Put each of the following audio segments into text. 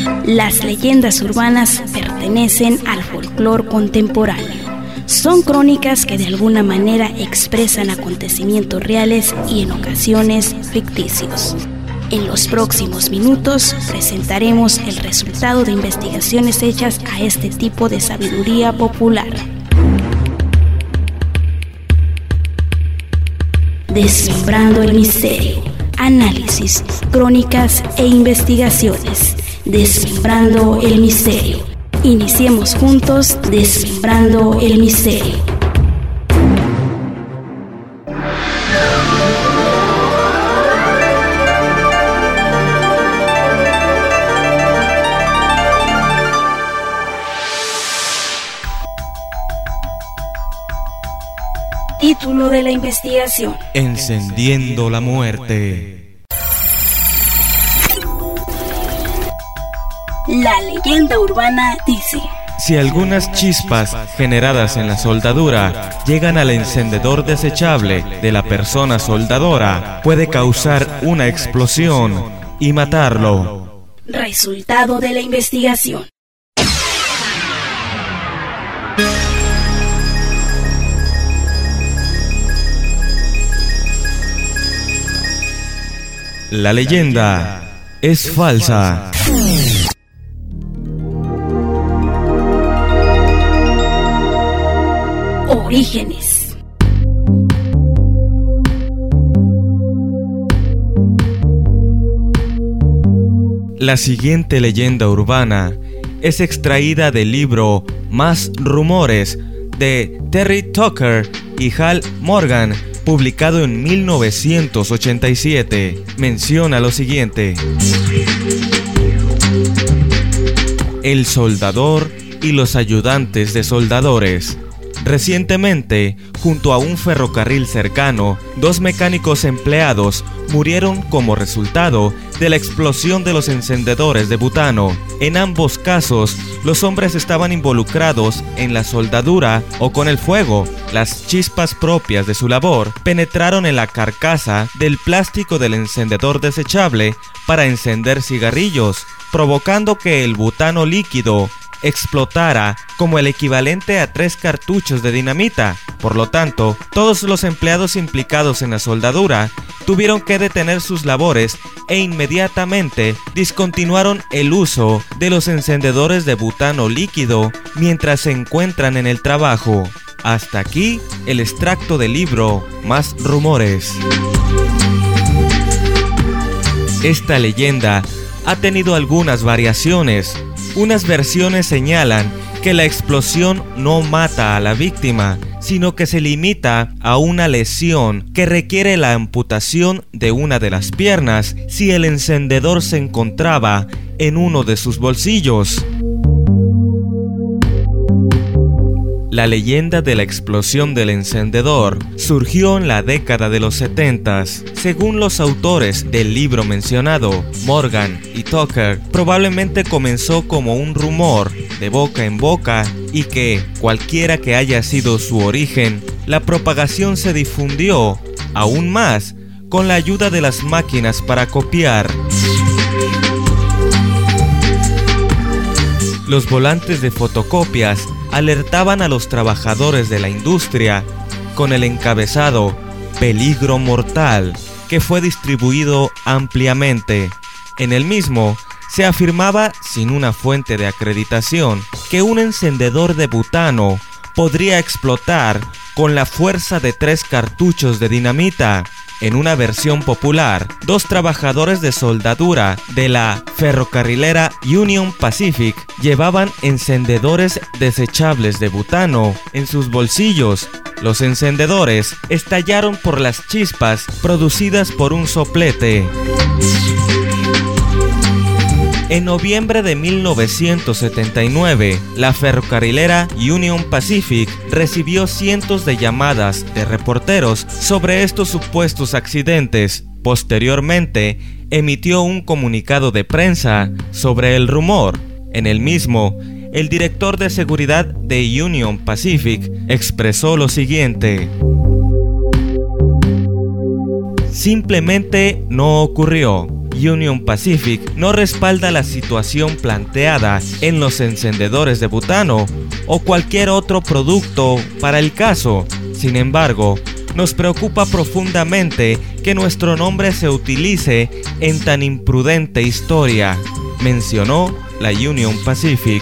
Las leyendas urbanas pertenecen al folclore contemporáneo. Son crónicas que de alguna manera expresan acontecimientos reales y en ocasiones ficticios. En los próximos minutos presentaremos el resultado de investigaciones hechas a este tipo de sabiduría popular. Desmembrando el misterio. Análisis, crónicas e investigaciones. Desmembrando el misterio. Iniciemos juntos Desmembrando el misterio. Título de la investigación: Encendiendo la muerte. La leyenda urbana dice: si algunas chispas generadas en la soldadura llegan al encendedor desechable de la persona soldadora, puede causar una explosión y matarlo. Resultado de la investigación: la leyenda es falsa. Orígenes. La siguiente leyenda urbana es extraída del libro Más Rumores de Terry Tucker y Hal Morgan, publicado en 1987. Menciona lo siguiente: el soldador y los ayudantes de soldadores. Recientemente, junto a un ferrocarril cercano, 2 mecánicos empleados murieron como resultado de la explosión de los encendedores de butano. En ambos casos, los hombres estaban involucrados en la soldadura o con el fuego. Las chispas propias de su labor penetraron en la carcasa del plástico del encendedor desechable para encender cigarrillos, provocando que el butano líquido explotara como el equivalente a 3 cartuchos de dinamita. Por lo tanto, todos los empleados implicados en la soldadura tuvieron que detener sus labores e inmediatamente discontinuaron el uso de los encendedores de butano líquido mientras se encuentran en el trabajo. Hasta aquí el extracto del libro Más Rumores. Esta leyenda ha tenido algunas variaciones. Unas versiones señalan que la explosión no mata a la víctima, sino que se limita a una lesión que requiere la amputación de una de las piernas si el encendedor se encontraba en uno de sus bolsillos. La leyenda de la explosión del encendedor surgió en la década de los 70s. Según los autores del libro mencionado, Morgan y Tucker, probablemente comenzó como un rumor de boca en boca y que, cualquiera que haya sido su origen, la propagación se difundió aún más con la ayuda de las máquinas para copiar. Los volantes de fotocopias alertaban a los trabajadores de la industria con el encabezado "Peligro mortal", que fue distribuido ampliamente. En el mismo se afirmaba, sin una fuente de acreditación, que un encendedor de butano podría explotar con la fuerza de 3 cartuchos de dinamita. En una versión popular, 2 trabajadores de soldadura de la ferrocarrilera Union Pacific llevaban encendedores desechables de butano en sus bolsillos. Los encendedores estallaron por las chispas producidas por un soplete. En noviembre de 1979, la ferrocarrilera Union Pacific recibió cientos de llamadas de reporteros sobre estos supuestos accidentes. Posteriormente, emitió un comunicado de prensa sobre el rumor. En el mismo, el director de seguridad de Union Pacific expresó lo siguiente: simplemente no ocurrió. Union Pacific no respalda la situación planteada en los encendedores de butano o cualquier otro producto para el caso. Sin embargo, nos preocupa profundamente que nuestro nombre se utilice en tan imprudente historia, mencionó la Union Pacific.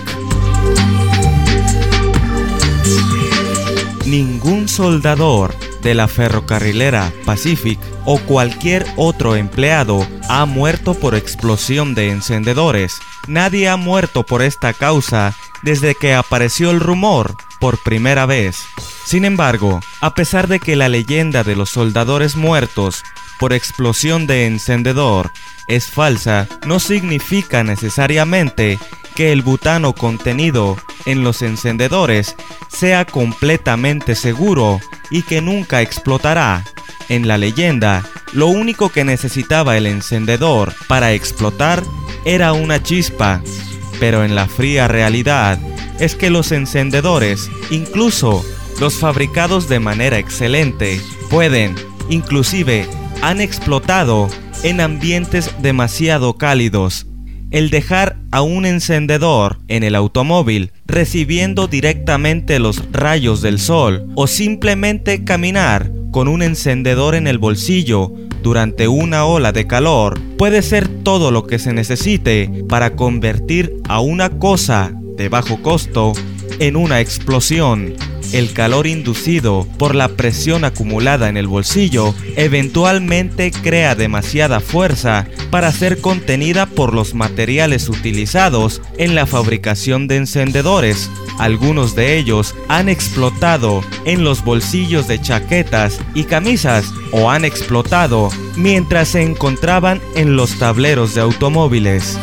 Ningún soldador de la ferrocarrilera Pacific o cualquier otro empleado ha muerto por explosión de encendedores. Nadie ha muerto por esta causa desde que apareció el rumor por primera vez. Sin embargo, a pesar de que la leyenda de los soldadores muertos por explosión de encendedor es falsa, no significa necesariamente que el butano contenido en los encendedores sea completamente seguro y que nunca explotará. En la leyenda, lo único que necesitaba el encendedor para explotar era una chispa, pero en la fría realidad es que los encendedores, incluso los fabricados de manera excelente, inclusive han explotado en ambientes demasiado cálidos. El dejar a un encendedor en el automóvil recibiendo directamente los rayos del sol o simplemente caminar con un encendedor en el bolsillo durante una ola de calor puede ser todo lo que se necesite para convertir a una cosa de bajo costo en una explosión. El calor inducido por la presión acumulada en el bolsillo eventualmente crea demasiada fuerza para ser contenida por los materiales utilizados en la fabricación de encendedores. Algunos de ellos han explotado en los bolsillos de chaquetas y camisas o han explotado mientras se encontraban en los tableros de automóviles.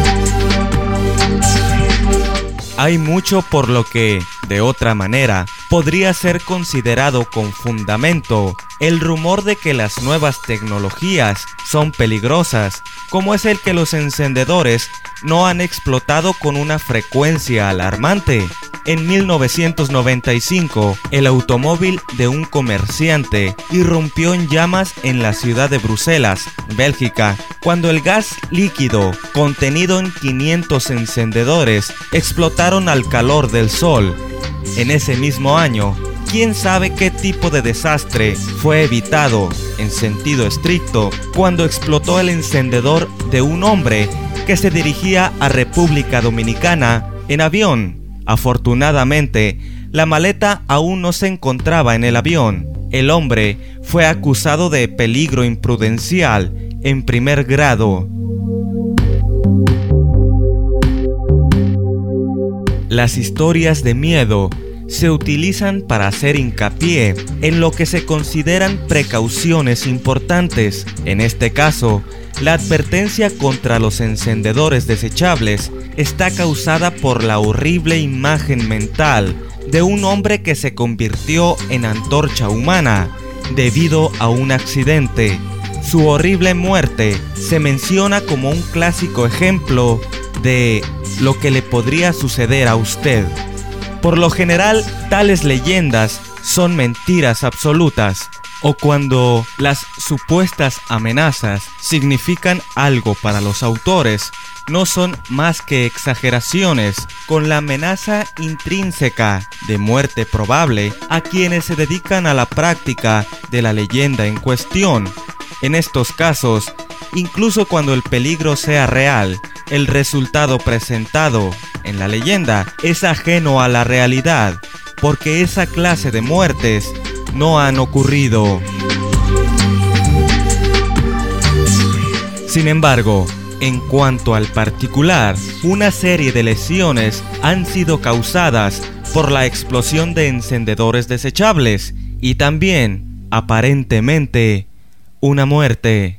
Hay mucho por lo que, de otra manera, podría ser considerado con fundamento el rumor de que las nuevas tecnologías son peligrosas, como es el que los encendedores no han explotado con una frecuencia alarmante. En 1995, el automóvil de un comerciante irrumpió en llamas en la ciudad de Bruselas, Bélgica, cuando el gas líquido contenido en 500 encendedores explotaron al calor del sol. En ese mismo año, quién sabe qué tipo de desastre fue evitado, en sentido estricto, cuando explotó el encendedor de un hombre que se dirigía a República Dominicana en avión. Afortunadamente, la maleta aún no se encontraba en el avión. El hombre fue acusado de peligro imprudencial en primer grado. Las historias de miedo se utilizan para hacer hincapié en lo que se consideran precauciones importantes. En este caso, la advertencia contra los encendedores desechables está causada por la horrible imagen mental de un hombre que se convirtió en antorcha humana debido a un accidente. Su horrible muerte se menciona como un clásico ejemplo de lo que le podría suceder a usted. Por lo general, tales leyendas son mentiras absolutas, o cuando las supuestas amenazas significan algo para los autores, no son más que exageraciones con la amenaza intrínseca de muerte probable a quienes se dedican a la práctica de la leyenda en cuestión. En estos casos, incluso cuando el peligro sea real, el resultado presentado en la leyenda es ajeno a la realidad, porque esa clase de muertes no han ocurrido. Sin embargo, en cuanto al particular, una serie de lesiones han sido causadas por la explosión de encendedores desechables y también, aparentemente, una muerte.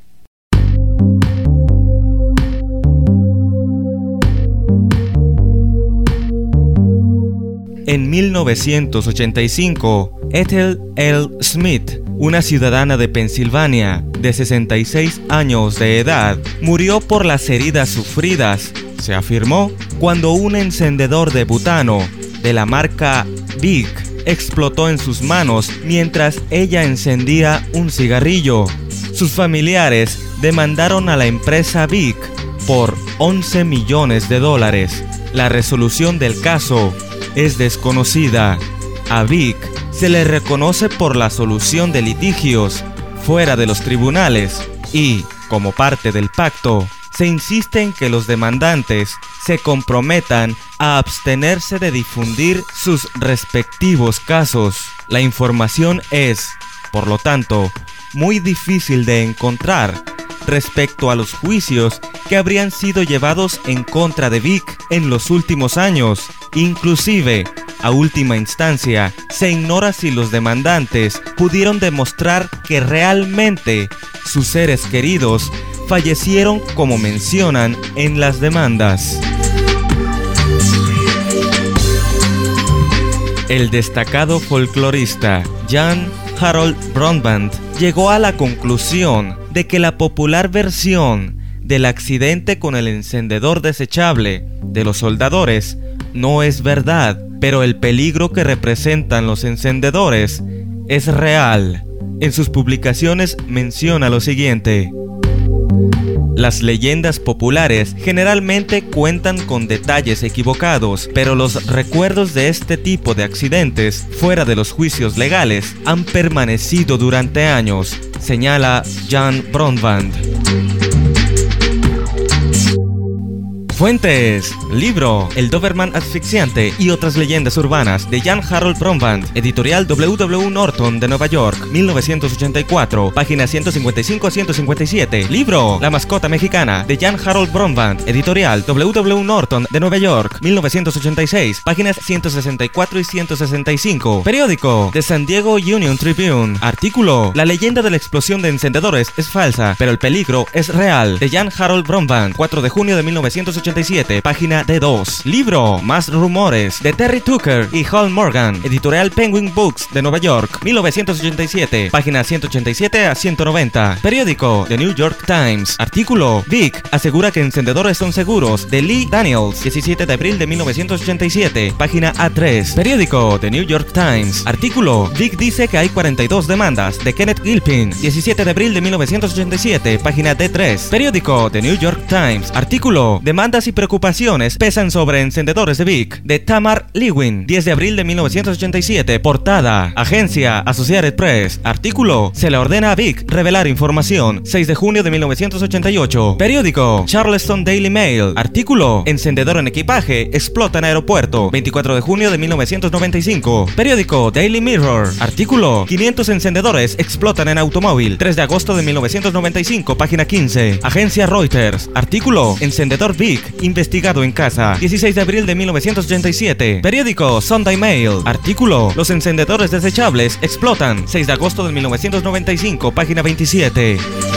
En 1985, Ethel L. Smith, una ciudadana de Pensilvania de 66 años de edad, murió por las heridas sufridas, se afirmó, cuando un encendedor de butano de la marca Big explotó en sus manos mientras ella encendía un cigarrillo. Sus familiares demandaron a la empresa Vic por $11 millones. La resolución del caso es desconocida. A Vic se le reconoce por la solución de litigios fuera de los tribunales y, como parte del pacto, se insiste en que los demandantes se comprometan a abstenerse de difundir sus respectivos casos. La información es, por lo tanto, muy difícil de encontrar respecto a los juicios que habrían sido llevados en contra de Vic en los últimos años. Inclusive, a última instancia, se ignora si los demandantes pudieron demostrar que realmente sus seres queridos fallecieron como mencionan en las demandas. El destacado folclorista Jan Harold Brandtmann llegó a la conclusión de que la popular versión del accidente con el encendedor desechable de los soldadores no es verdad, pero el peligro que representan los encendedores es real. En sus publicaciones menciona lo siguiente: las leyendas populares generalmente cuentan con detalles equivocados, pero los recuerdos de este tipo de accidentes fuera de los juicios legales han permanecido durante años, señala Jan Brandtmann. Fuentes: libro El Doberman asfixiante y otras leyendas urbanas de Jan Harold Brandtmann, editorial W. Norton de Nueva York, 1984, páginas 155 a 157. Libro La mascota mexicana de Jan Harold Brandtmann, editorial W. Norton de Nueva York, 1986, páginas 164 y 165. Periódico The San Diego Union Tribune, artículo La leyenda de la explosión de encendedores es falsa, pero el peligro es real, de Jan Harold Brandtmann, 4 de junio de 1987, página D2. Libro Más rumores de Terry Tucker y Hal Morgan, editorial Penguin Books de Nueva York, 1987, páginas 187 a 190. Periódico The New York Times, artículo Vic asegura que encendedores son seguros, de Lee Daniels, 17 de abril de 1987, página A3. Periódico The New York Times, artículo Vic dice que hay 42 demandas, de Kenneth Gilpin, 17 de abril de 1987, página D3. Periódico The New York Times, artículo Demandas y preocupaciones pesan sobre encendedores de Vic, de Tamar Lewin, 10 de abril de 1987, portada Agencia Associated Press, artículo Se le ordena a Vic revelar información, 6 de junio de 1988. Periódico Charleston Daily Mail, artículo Encendedor en equipaje explota en aeropuerto, 24 de junio de 1995. Periódico Daily Mirror, artículo 500 encendedores explotan en automóvil, 3 de agosto de 1995, página 15. Agencia Reuters, artículo Encendedor Vic investigado en casa, 16 de abril de 1987. Periódico Sunday Mail, artículo Los encendedores desechables explotan, 6 de agosto de 1995, página 27.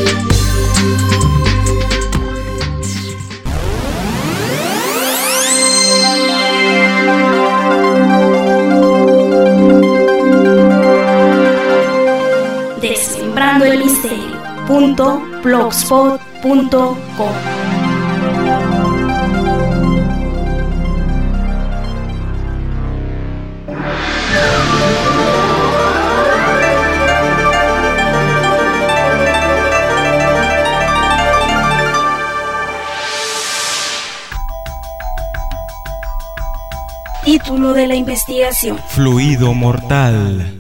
Descifrando el misterio.blogspot.com. Título de la investigación: Fluido mortal.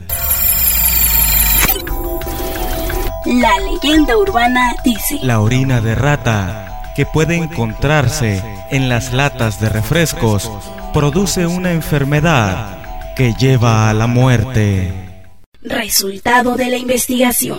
La leyenda urbana dice: la orina de rata, que puede encontrarse en las latas de refrescos, produce una enfermedad que lleva a la muerte. Resultado de la investigación: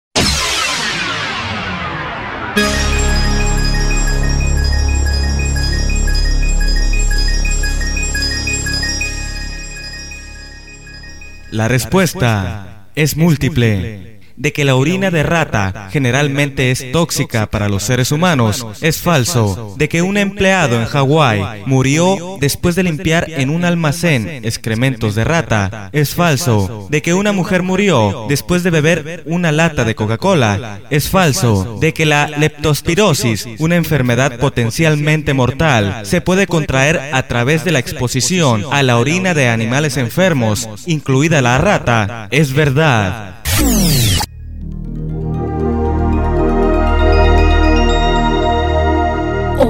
la respuesta es múltiple. De que la orina de rata generalmente es tóxica para los seres humanos es falso. De que un empleado en Hawái murió después de limpiar en un almacén excrementos de rata es falso. De que una mujer murió después de beber una lata de Coca-Cola es falso. De que la leptospirosis, una enfermedad potencialmente mortal, se puede contraer a través de la exposición a la orina de animales enfermos, incluida la rata, es verdad.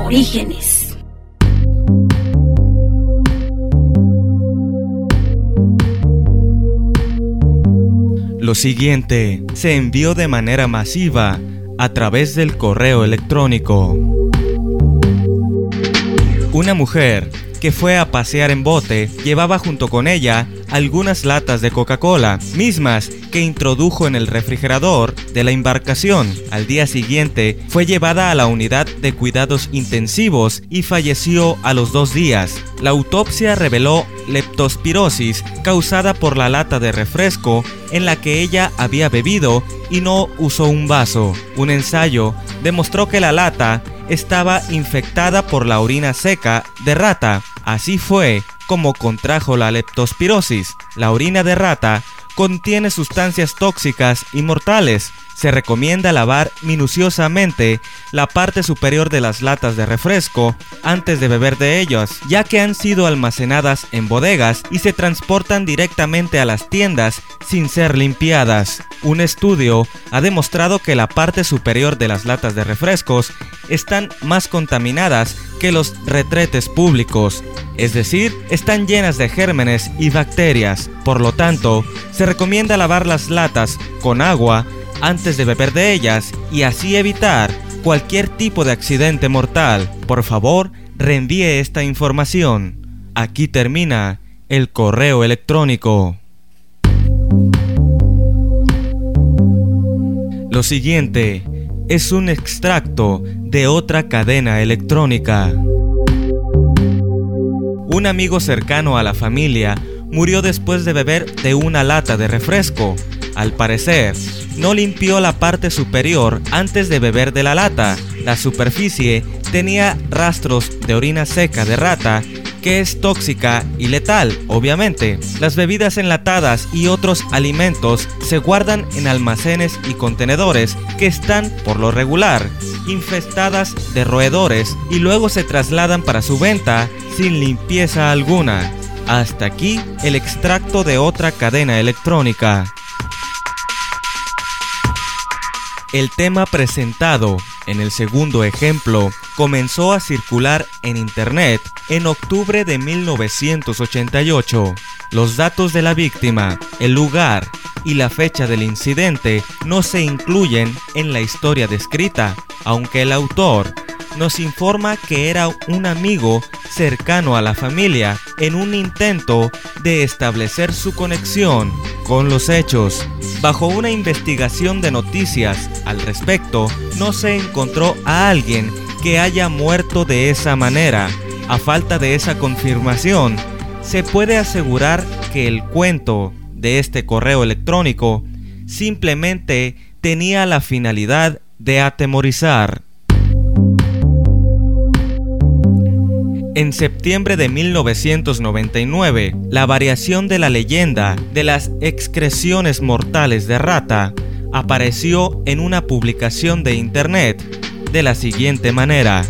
Orígenes. Lo siguiente se envió de manera masiva a través del correo electrónico. Una mujer que fue a pasear en bote llevaba junto con ella algunas latas de Coca-Cola, mismas que introdujo en el refrigerador de la embarcación. Al día siguiente fue llevada a la unidad de cuidados intensivos y falleció a los 2 días. La autopsia reveló leptospirosis causada por la lata de refresco en la que ella había bebido y no usó un vaso. Un ensayo demostró que la lata estaba infectada por la orina seca de rata. Así fue como contrajo la leptospirosis. La orina de rata contiene sustancias tóxicas y mortales. Se recomienda lavar minuciosamente la parte superior de las latas de refresco antes de beber de ellas, ya que han sido almacenadas en bodegas y se transportan directamente a las tiendas sin ser limpiadas. Un estudio ha demostrado que la parte superior de las latas de refrescos están más contaminadas que los retretes públicos, es decir, están llenas de gérmenes y bacterias. Por lo tanto, se recomienda lavar las latas con agua antes de beber de ellas y así evitar cualquier tipo de accidente mortal. Por favor, reenvíe esta información. Aquí termina el correo electrónico. Lo siguiente es un extracto de otra cadena electrónica. Un amigo cercano a la familia murió después de beber de una lata de refresco. Al parecer, no limpió la parte superior antes de beber de la lata. La superficie tenía rastros de orina seca de rata, que es tóxica y letal, obviamente. Las bebidas enlatadas y otros alimentos se guardan en almacenes y contenedores que están, por lo regular, infestadas de roedores y luego se trasladan para su venta sin limpieza alguna. Hasta aquí el extracto de otra cadena electrónica. El tema presentado en el segundo ejemplo comenzó a circular en Internet en octubre de 1988. Los datos de la víctima, el lugar y la fecha del incidente no se incluyen en la historia descrita, aunque el autor nos informa que era un amigo cercano a la familia en un intento de establecer su conexión con los hechos. Bajo una investigación de noticias al respecto, no se encontró a alguien que haya muerto de esa manera. A falta de esa confirmación, se puede asegurar que el cuento de este correo electrónico simplemente tenía la finalidad de atemorizar. En septiembre de 1999, la variación de la leyenda de las excreciones mortales de rata apareció en una publicación de Internet de la siguiente manera.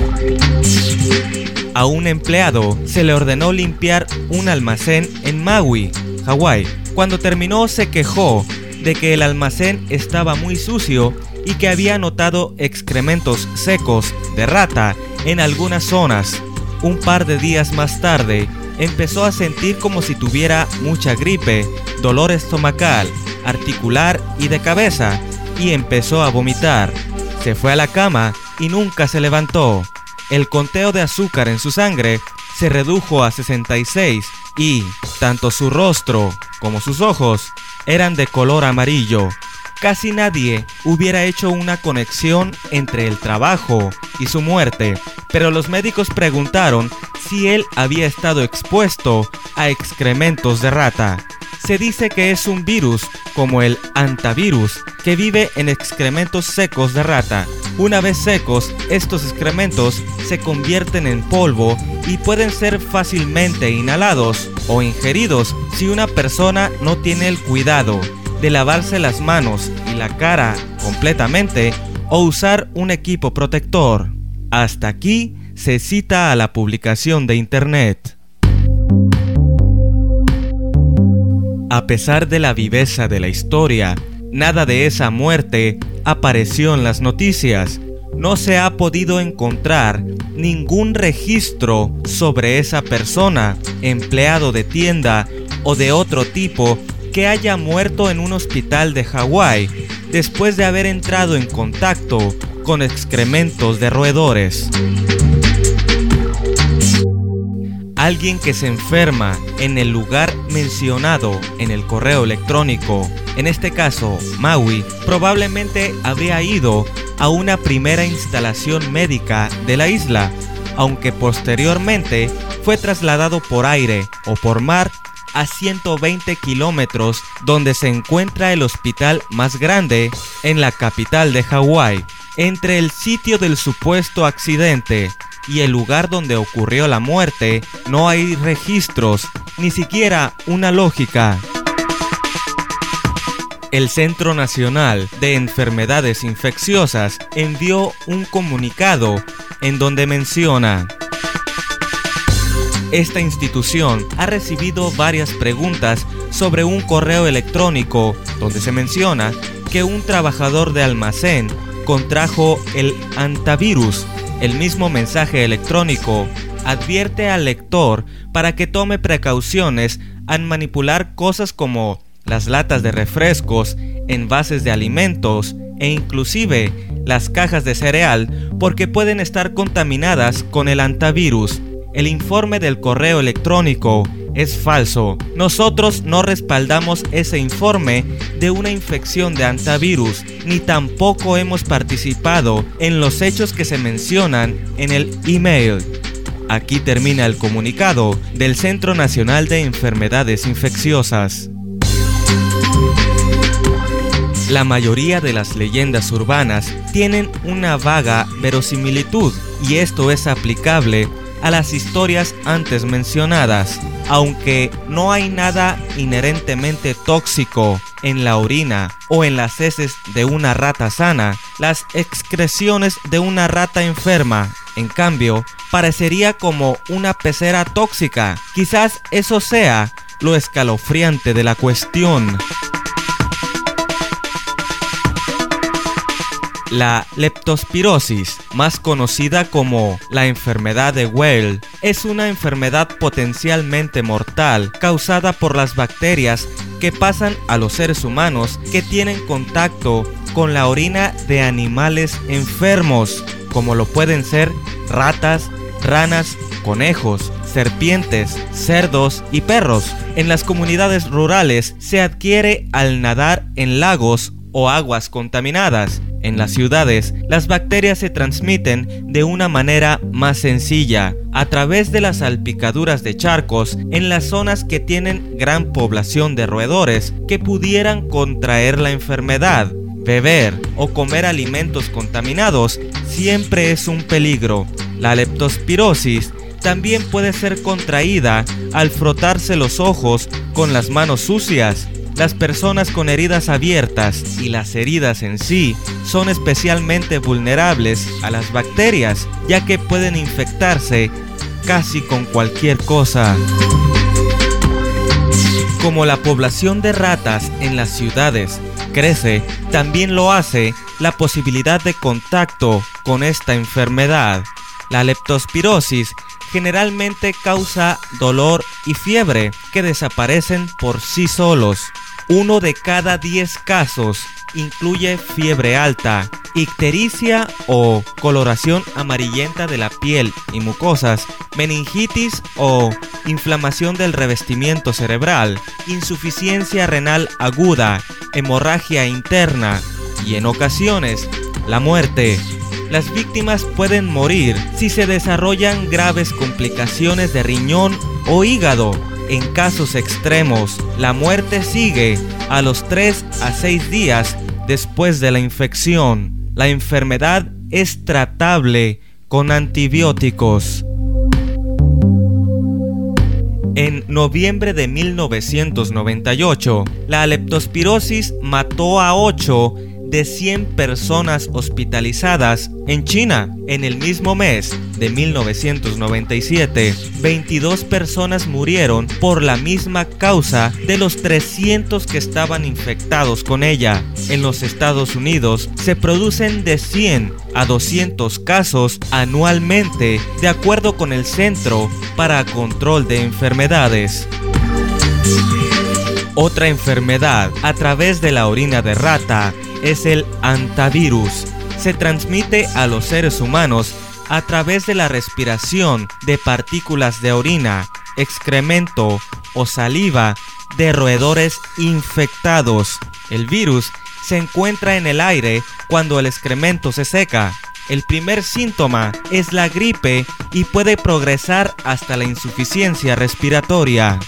A un empleado se le ordenó limpiar un almacén en Maui, Hawái. Cuando terminó, se quejó de que el almacén estaba muy sucio y que había notado excrementos secos de rata en algunas zonas. Un par de días más tarde, empezó a sentir como si tuviera mucha gripe, dolor estomacal, articular y de cabeza, y empezó a vomitar. Se fue a la cama y nunca se levantó. El conteo de azúcar en su sangre se redujo a 66 y tanto su rostro como sus ojos eran de color amarillo. Casi nadie hubiera hecho una conexión entre el trabajo y su muerte, pero los médicos preguntaron si él había estado expuesto a excrementos de rata. Se dice que es un virus, como el hantavirus, que vive en excrementos secos de rata. Una vez secos, estos excrementos se convierten en polvo y pueden ser fácilmente inhalados o ingeridos si una persona no tiene el cuidado de lavarse las manos y la cara completamente o usar un equipo protector. Hasta aquí se cita a la publicación de Internet. A pesar de la viveza de la historia, nada de esa muerte apareció en las noticias. no se ha podido encontrar ningún registro sobre esa persona, empleado de tienda o de otro tipo, que haya muerto en un hospital de Hawái después de haber entrado en contacto con excrementos de roedores. Alguien que se enferma en el lugar mencionado en el correo electrónico, en este caso Maui, probablemente habría ido a una primera instalación médica de la isla, aunque posteriormente fue trasladado por aire o por mar a 120 kilómetros, donde se encuentra el hospital más grande en la capital de Hawái. Entre el sitio del supuesto accidente y el lugar donde ocurrió la muerte no hay registros, ni siquiera una lógica. El Centro Nacional de Enfermedades Infecciosas envió un comunicado en donde menciona: esta institución ha recibido varias preguntas sobre un correo electrónico donde se menciona que un trabajador de almacén contrajo el hantavirus. El mismo mensaje electrónico advierte al lector para que tome precauciones al manipular cosas como las latas de refrescos, envases de alimentos e inclusive las cajas de cereal, porque pueden estar contaminadas con el hantavirus. El informe del correo electrónico es falso. Nosotros no respaldamos ese informe de una infección de hantavirus, ni tampoco hemos participado en los hechos que se mencionan en el email. Aquí termina el comunicado del Centro Nacional de Enfermedades Infecciosas. La mayoría de las leyendas urbanas tienen una vaga verosimilitud, y esto es aplicable a las historias antes mencionadas. Aunque no hay nada inherentemente tóxico en la orina o en las heces de una rata sana, las excreciones de una rata enferma, en cambio, parecería como una pecera tóxica. Quizás eso sea lo escalofriante de la cuestión. La leptospirosis, más conocida como la enfermedad de Weil, es una enfermedad potencialmente mortal causada por las bacterias que pasan a los seres humanos que tienen contacto con la orina de animales enfermos, como lo pueden ser ratas, ranas, conejos, serpientes, cerdos y perros. En las comunidades rurales se adquiere al nadar en lagos o aguas contaminadas. En las ciudades, las bacterias se transmiten de una manera más sencilla, a través de las salpicaduras de charcos en las zonas que tienen gran población de roedores que pudieran contraer la enfermedad. Beber o comer alimentos contaminados siempre es un peligro. La leptospirosis también puede ser contraída al frotarse los ojos con las manos sucias. Las personas con heridas abiertas y las heridas en sí son especialmente vulnerables a las bacterias, ya que pueden infectarse casi con cualquier cosa. Como la población de ratas en las ciudades crece, también lo hace la posibilidad de contacto con esta enfermedad. La leptospirosis generalmente causa dolor y fiebre que desaparecen por sí solos. 1 de cada 10 casos incluye fiebre alta, ictericia o coloración amarillenta de la piel y mucosas, meningitis o inflamación del revestimiento cerebral, insuficiencia renal aguda, hemorragia interna y en ocasiones la muerte. Las víctimas pueden morir si se desarrollan graves complicaciones de riñón o hígado. En casos extremos, la muerte sigue a los 3 a 6 días después de la infección. La enfermedad es tratable con antibióticos. En noviembre de 1998, la leptospirosis mató a 8 de 100 personas hospitalizadas en China. En el mismo mes de 1997, 22 personas murieron por la misma causa de los 300 que estaban infectados con ella. En los Estados Unidos se producen de 100 a 200 casos anualmente, de acuerdo con el Centro para Control de Enfermedades. Otra enfermedad a través de la orina de rata es el hantavirus. Se transmite a los seres humanos a través de la respiración de partículas de orina, excremento o saliva de roedores infectados. El virus se encuentra en el aire cuando el excremento se seca. El primer síntoma es la gripe y puede progresar hasta la insuficiencia respiratoria.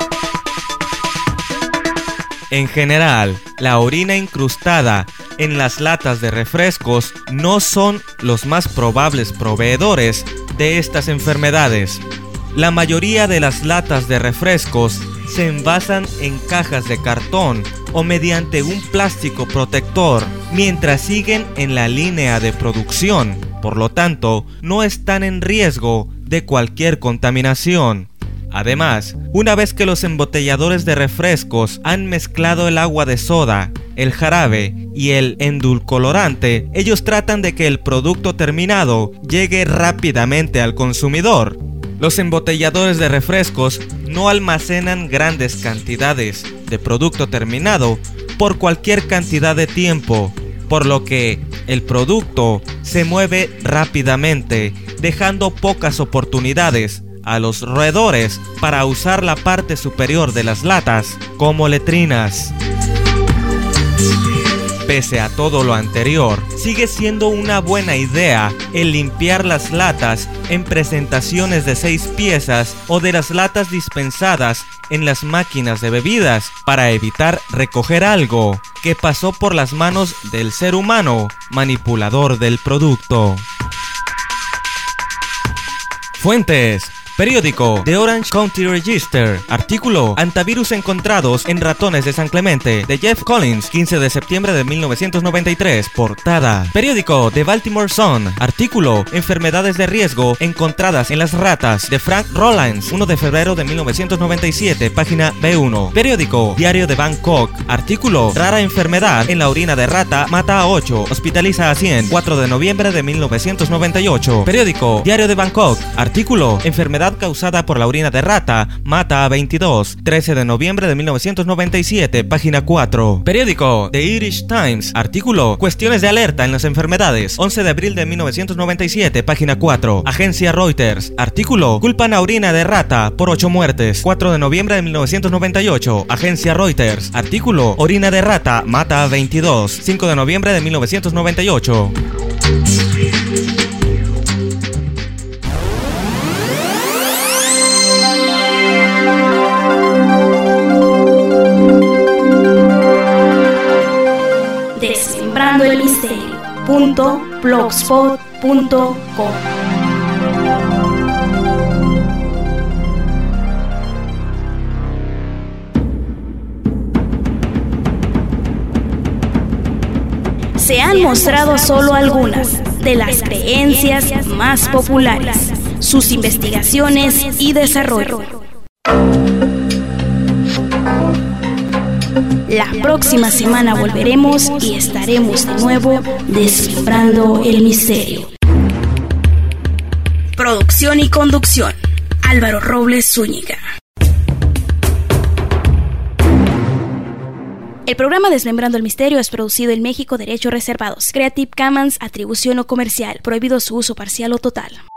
En general, la orina incrustada en las latas de refrescos no son los más probables proveedores de estas enfermedades. La mayoría de las latas de refrescos se envasan en cajas de cartón o mediante un plástico protector mientras siguen en la línea de producción. Por lo tanto, no están en riesgo de cualquier contaminación. Además, una vez que los embotelladores de refrescos han mezclado el agua de soda, el jarabe y el endulcorante, ellos tratan de que el producto terminado llegue rápidamente al consumidor. Los embotelladores de refrescos no almacenan grandes cantidades de producto terminado por cualquier cantidad de tiempo, por lo que el producto se mueve rápidamente, dejando pocas oportunidades a los roedores para usar la parte superior de las latas como letrinas. Pese a todo lo anterior, sigue siendo una buena idea el limpiar las latas en presentaciones de 6 piezas o de las latas dispensadas en las máquinas de bebidas para evitar recoger algo que pasó por las manos del ser humano manipulador del producto. Fuentes: periódico The Orange County Register. Artículo: hantavirus encontrados en ratones de San Clemente, de Jeff Collins, 15 de septiembre de 1993. Portada: periódico The Baltimore Sun. Artículo: enfermedades de riesgo encontradas en las ratas, de Frank Rollins, 1 de febrero de 1997, página B1. Periódico Diario de Bangkok. Artículo: rara enfermedad en la orina de rata mata a 8, hospitaliza a 100, 4 de noviembre de 1998. Periódico Diario de Bangkok. Artículo: enfermedad causada por la orina de rata mata a 22, 13 de noviembre de 1997, página 4. Periódico The Irish Times. Artículo: cuestiones de alerta en las enfermedades, 11 de abril de 1997, página 4. Agencia Reuters. Artículo: culpan a orina de rata por 8 muertes, 4 de noviembre de 1998, Agencia Reuters. Artículo: orina de rata mata a 22, 5 de noviembre de 1998. Descifrando el misterio.blogspot.com. Se han mostrado solo algunas de las creencias más populares, sus investigaciones y desarrollo. La próxima semana volveremos y estaremos de nuevo descifrando el misterio. Producción y conducción: Álvaro Robles Zúñiga. El programa Desmembrando el Misterio es producido en México, derechos reservados. Creative Commons, atribución no comercial, prohibido su uso parcial o total.